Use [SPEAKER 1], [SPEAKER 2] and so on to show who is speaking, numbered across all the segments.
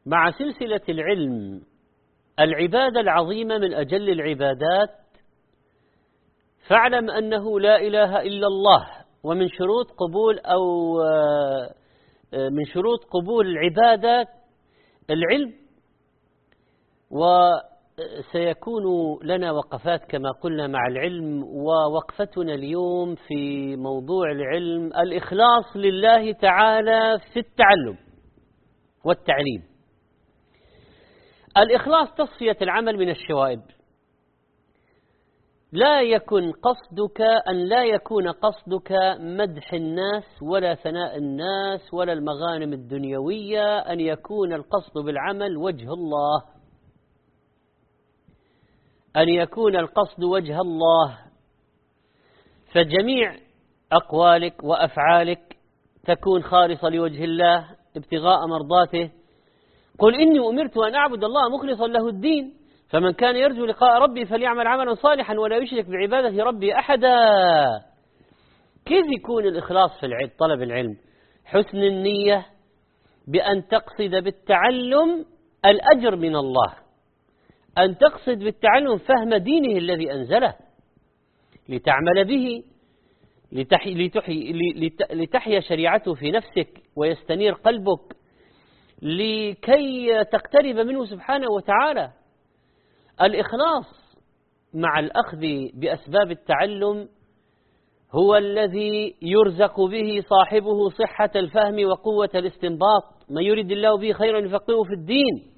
[SPEAKER 1] مع سلسلة العلم العبادة العظيمة من أجل العبادات، فاعلم أنه لا إله إلا الله، ومن شروط قبول العبادة العلم. وسيكون لنا وقفات كما قلنا مع العلم، ووقفتنا اليوم في موضوع العلم الإخلاص لله تعالى في التعلم والتعليم. الإخلاص تصفية العمل من الشوائب. لا يكون قصدك مدح الناس ولا ثناء الناس ولا المغانم الدنيوية، أن يكون القصد بالعمل وجه الله، أن يكون القصد وجه الله. فجميع أقوالك وأفعالك تكون خالصة لوجه الله ابتغاء مرضاته. قل إني أمرت أن أعبد الله مخلصا له الدين، فمن كان يرجو لقاء ربي فليعمل عملا صالحا ولا يشرك بعبادة ربي أحدا. كيف يكون الإخلاص في طلب العلم؟ حسن النية بأن تقصد بالتعلم الأجر من الله، أن تقصد بالتعلم فهم دينه الذي أنزله لتعمل به، لتحيا شريعته في نفسك ويستنير قلبك لكي تقترب منه سبحانه وتعالى. الإخلاص مع الأخذ بأسباب التعلم هو الذي يرزق به صاحبه صحة الفهم وقوة الاستنباط. من يريد الله به خيرا يفقهه في الدين،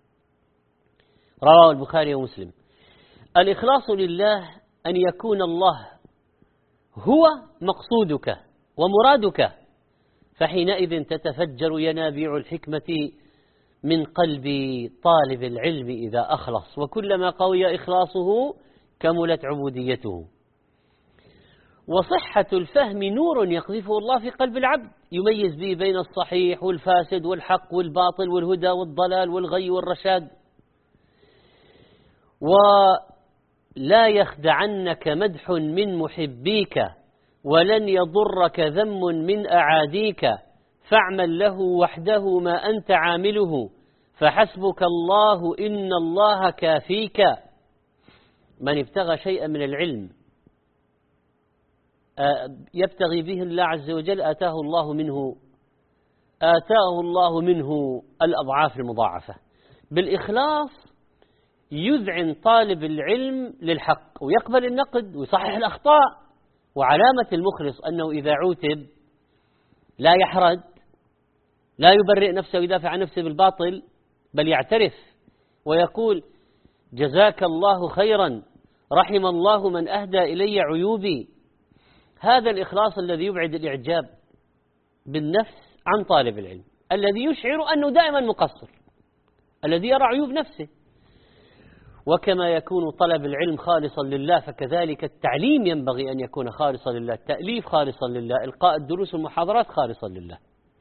[SPEAKER 1] رواه البخاري ومسلم. الإخلاص لله أن يكون الله هو مقصودك ومرادك، فحينئذ تتفجر ينابيع الحكمة من قلب طالب العلم إذا أخلص، وكلما قوي إخلاصه كملت عبوديته. وصحة الفهم نور يقذفه الله في قلب العبد يميز به بين الصحيح والفاسد والحق والباطل والهدى والضلال والغي والرشاد. ولا يخدعنك مدح من محبيك، ولن يضرك ذم من أعاديك، فاعمل له وحده ما أنت عامله، فحسبك الله إن الله كافيك. من ابتغى شيئا من العلم يبتغي به الله عز وجل آتاه الله منه الأضعاف المضاعفة. بالإخلاص يذعن طالب العلم للحق ويقبل النقد ويصحح الأخطاء. وعلامة المخلص أنه إذا عوتب لا يحرد، لا يبرئ نفسه ويدافع عن نفسه بالباطل، بل يعترف ويقول جزاك الله خيرا، رحم الله من أهدى إلي عيوبي. هذا الإخلاص الذي يبعد الإعجاب بالنفس عن طالب العلم، الذي يشعر أنه دائما مقصر، الذي يرى عيوب نفسه. وكما يكون طلب العلم خالصا لله، فكذلك التعليم ينبغي أن يكون خالصا لله، التأليف خالصا لله، إلقاء الدروس والمحاضرات خالصا لله.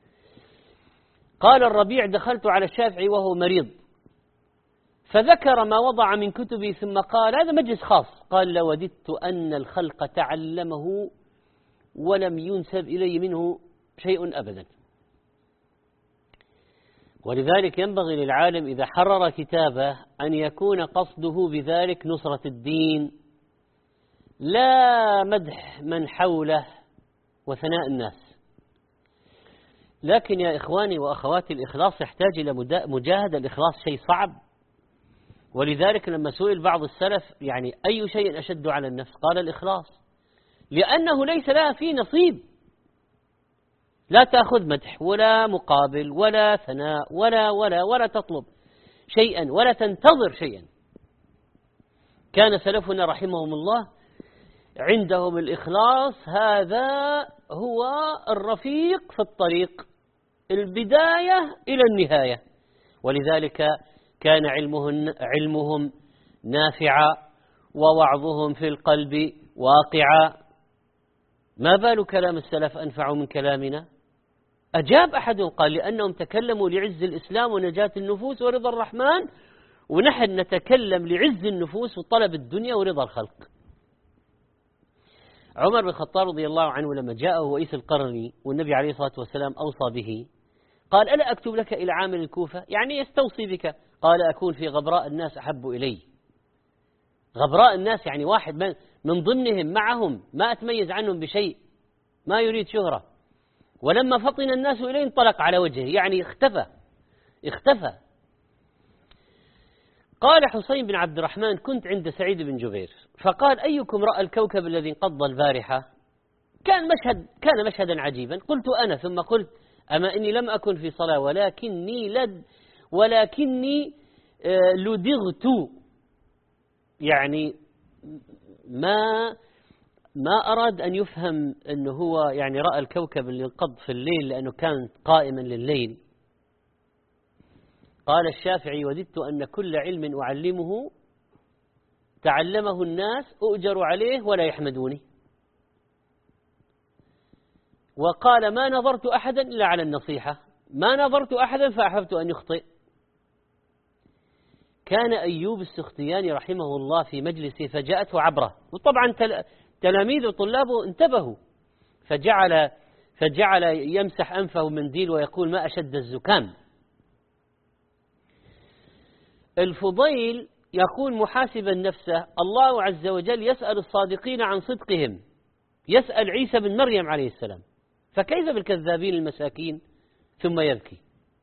[SPEAKER 1] قال الربيع دخلت على الشافعي وهو مريض، فذكر ما وضع من كتبه ثم قال هذا مجلس خاص. قال لوددت أن الخلق تعلمه ولم ينسب إلي منه شيء أبدا. ولذلك ينبغي للعالم إذا حرر كتابه أن يكون قصده بذلك نصرة الدين، لا مدح من حوله وثناء الناس. لكن يا إخواني وأخواتي، الإخلاص يحتاج إلى مجاهدة. الإخلاص شيء صعب، ولذلك لما سئل بعض السلف يعني أي شيء أشد على النفس، قال الإخلاص، لأنه ليس لها فيه نصيب. لا تأخذ مدح ولا مقابل ولا ثناء ولا تطلب شيئا ولا تنتظر شيئا. كان سلفنا رحمهم الله عندهم الإخلاص هذا هو الرفيق في الطريق، البداية إلى النهاية. ولذلك كان علمهم نافعا ووعظهم في القلب واقعا. ما بال كلام السلف أنفع من كلامنا؟ أجاب أحدهم قال لأنهم تكلموا لعز الإسلام ونجاة النفوس ورضا الرحمن، ونحن نتكلم لعز النفوس وطلب الدنيا ورضا الخلق. عمر بن الخطاب رضي الله عنه لما جاءه وإيس القرني والنبي عليه الصلاة والسلام أوصى به، قال ألا أكتب لك إلى عامل الكوفة، يعني يستوصي بك. قال أكون في غبراء الناس أحب إلي. غبراء الناس يعني واحد من ضمنهم معهم ما أتميز عنهم بشيء، ما يريد شهرة. ولما فطن الناس إليه انطلق على وجهه، يعني اختفى. قال حسين بن عبد الرحمن كنت عند سعيد بن جبير فقال أيكم رأى الكوكب الذي انقض البارحة؟ كان مشهدا عجيبا. قلت أنا، ثم قلت أما إني لم أكن في صلاة ولكني لدغت، يعني ما أراد أن يفهم أنه هو يعني رأى الكوكب اللي انقض في الليل لأنه كان قائما لليل. قال الشافعي وددت أن كل علم أعلمه تعلمه الناس أؤجر عليه ولا يحمدوني. وقال ما نظرت أحدا إلا على النصيحة، ما نظرت أحدا فأحببت أن يخطئ. كان أيوب السختياني رحمه الله في مجلسه فجاءته عبرة، وطبعا تلاميذ وطلابه انتبهوا، فجعل يمسح أنفه منديل ويقول ما أشد الزكام. الفضيل يقول محاسبا نفسه الله عز وجل يسأل الصادقين عن صدقهم، يسأل عيسى بن مريم عليه السلام، فكيف بالكذابين المساكين؟ ثم يبكي.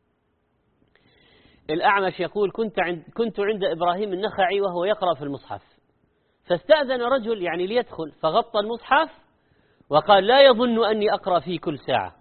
[SPEAKER 1] الأعمش يقول كنت عند إبراهيم النخعي وهو يقرأ في المصحف، فاستأذن رجل يعني ليدخل فغطى المصحف وقال لا يظن أني أقرأ فيه كل ساعة.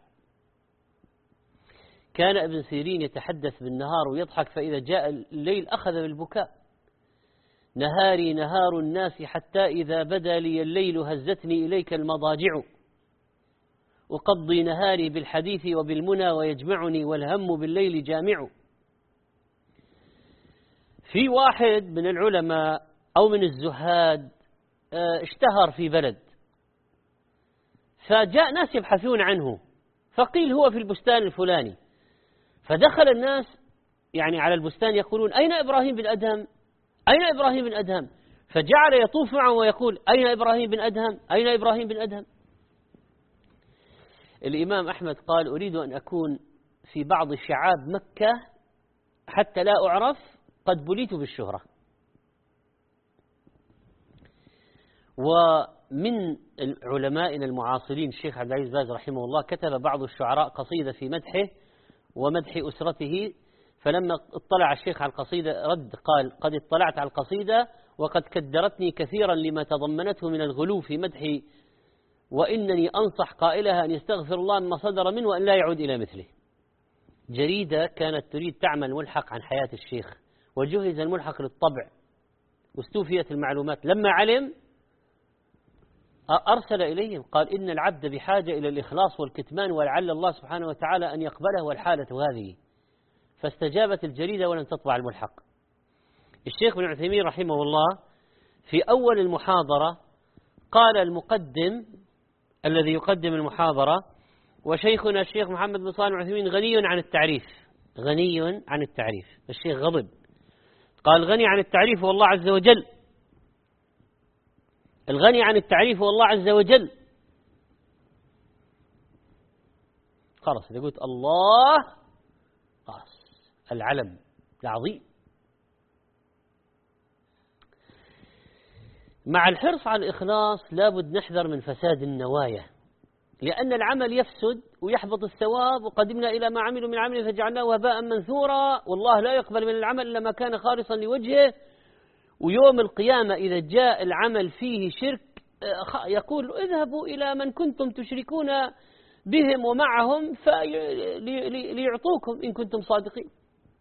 [SPEAKER 1] كان ابن سيرين يتحدث بالنهار ويضحك، فإذا جاء الليل أخذ بالبكاء. نهاري نهار الناس حتى إذا بدا لي الليل هزتني إليك المضاجع، أقضي نهاري بالحديث وبالمنى ويجمعني والهم بالليل جامع. في واحد من العلماء أو من الزهاد اشتهر في بلد، فجاء ناس يبحثون عنه، فقيل هو في البستان الفلاني، فدخل الناس يعني على البستان يقولون أين إبراهيم بن أدهم؟ أين إبراهيم بن أدهم؟ فجعل يطوف معه ويقول أين إبراهيم بن أدهم؟ أين إبراهيم بن أدهم؟ الإمام أحمد قال أريد أن أكون في بعض شعاب مكة حتى لا أعرف، قد بليت بالشهرة. ومن علمائنا المعاصرين الشيخ عبد العزيز باز رحمه الله كتب بعض الشعراء قصيدة في مدحه ومدح أسرته، فلما اطلع الشيخ على القصيدة رد قال قد اطلعت على القصيدة وقد كدرتني كثيرا لما تضمنته من الغلو في مدحي، وإنني أنصح قائلها أن يستغفر الله مما صدر منه وأن لا يعود إلى مثله. جريدة كانت تريد تعمل ملحق عن حياة الشيخ، وجهز الملحق للطبع واستوفيت المعلومات. لما علم أرسل إليهم قال إن العبد بحاجة إلى الإخلاص والكتمان، ولعل الله سبحانه وتعالى أن يقبله والحالة هذه. فاستجابت الجريدة ولم تطبع الملحق. الشيخ بن عثيمين رحمه الله في أول المحاضرة قال المقدم الذي يقدم المحاضرة وشيخنا الشيخ محمد بن صالح العثيمين غني عن التعريف، غني عن التعريف. الشيخ غضب قال غني عن التعريف والله عز وجل، الغني عن التعريف والله عز وجل. خلاص إذا قلت الله خلاص العلم العظيم. مع الحرص على الإخلاص لابد نحذر من فساد النوايا، لأن العمل يفسد ويحبط الثواب، وقدمنا إلى ما عملوا من عمل فجعلناه هباء منثورا، والله لا يقبل من العمل إلا ما كان خالصا لوجهه. ويوم القيامة إذا جاء العمل فيه شرك يقول اذهبوا إلى من كنتم تشركون بهم ومعهم ليعطوكم إن كنتم صادقين.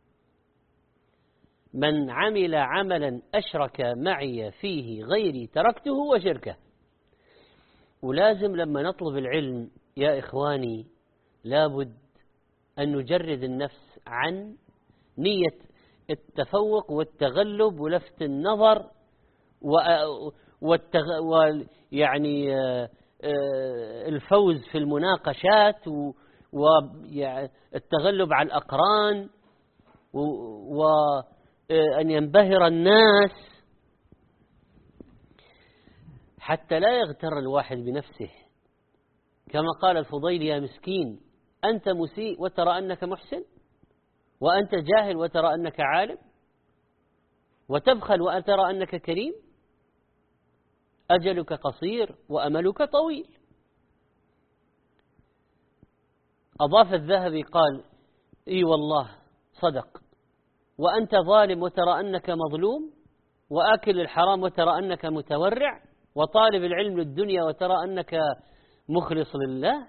[SPEAKER 1] من عمل عملا أشرك معي فيه غيري تركته وشركه. ولازم لما نطلب العلم يا إخواني لابد أن نجرد النفس عن نية التفوق والتغلب ولفت النظر يعني الفوز في المناقشات والتغلب على الأقران وأن ينبهر الناس، حتى لا يغتر الواحد بنفسه. كما قال الفضيل يا مسكين أنت مسيء وترى أنك محسن، وأنت جاهل وترى أنك عالم، وتبخل وترى أنك كريم. أجلك قصير وأملك طويل. أضاف الذهبي قال: إي والله صدق، وأنت ظالم وترى أنك مظلوم، وآكل الحرام وترى أنك متورع، وطالب العلم للدنيا وترى أنك مخلص لله.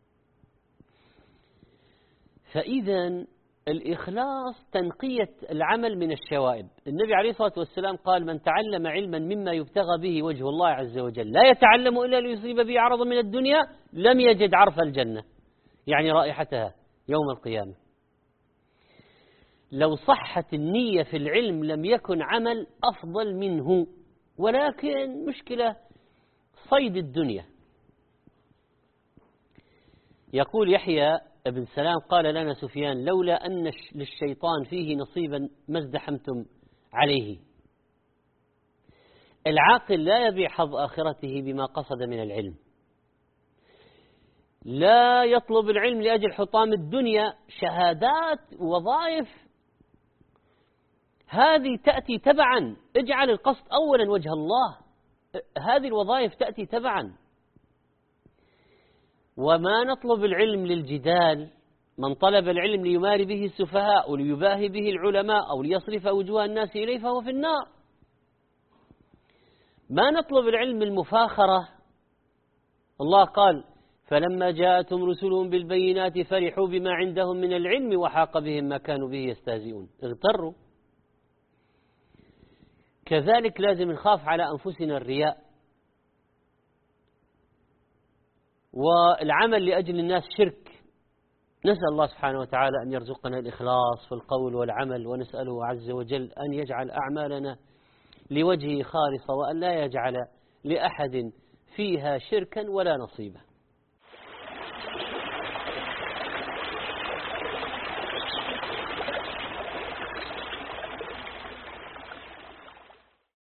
[SPEAKER 1] فإذا الإخلاص تنقية العمل من الشوائب. النبي عليه الصلاة والسلام قال: من تعلم علما مما يبتغى به وجه الله عز وجل لا يتعلم إلا ليصيب به عرضا من الدنيا لم يجد عرف الجنة، يعني رائحتها يوم القيامة. لو صحت النية في العلم لم يكن عمل أفضل منه، ولكن مشكلة صيد الدنيا. يقول يحيى ابن سلام: قال لنا سفيان: لولا أن للشيطان فيه نصيبا ما ازدحمتم عليه. العاقل لا يبيع حظ آخرته بما قصد من العلم، لا يطلب العلم لأجل حطام الدنيا، شهادات وظائف هذه تأتي تبعا. اجعل القصد أولا وجه الله، هذه الوظائف تأتي تبعا. وما نطلب العلم للجدال. من طلب العلم ليماري به السفهاء وليباهي به العلماء أو ليصرف وجوه الناس إليه فهو في النار. ما نطلب العلم المفاخرة. الله قال: فلما جاءتهم رسلهم بالبينات فرحوا بما عندهم من العلم وحاق بهم ما كانوا به يستهزئون. اغتروا. كذلك لازم نخاف على أنفسنا الرياء، والعمل لأجل الناس شرك. نسأل الله سبحانه وتعالى أن يرزقنا الإخلاص في القول والعمل، ونسأله عز وجل أن يجعل أعمالنا لوجهه خالصة، وأن لا يجعل لأحد فيها شركا ولا نصيبا.